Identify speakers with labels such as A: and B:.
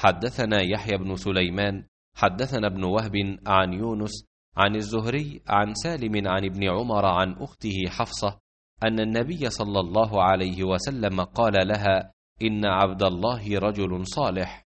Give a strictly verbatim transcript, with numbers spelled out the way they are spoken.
A: حدثنا يحيى بن سليمان حدثنا ابن وهب عن يونس عن الزهري عن سالم عن ابن عمر عن أخته حفصة أن النبي صلى الله عليه وسلم قال لها: إن عبد الله رجل صالح.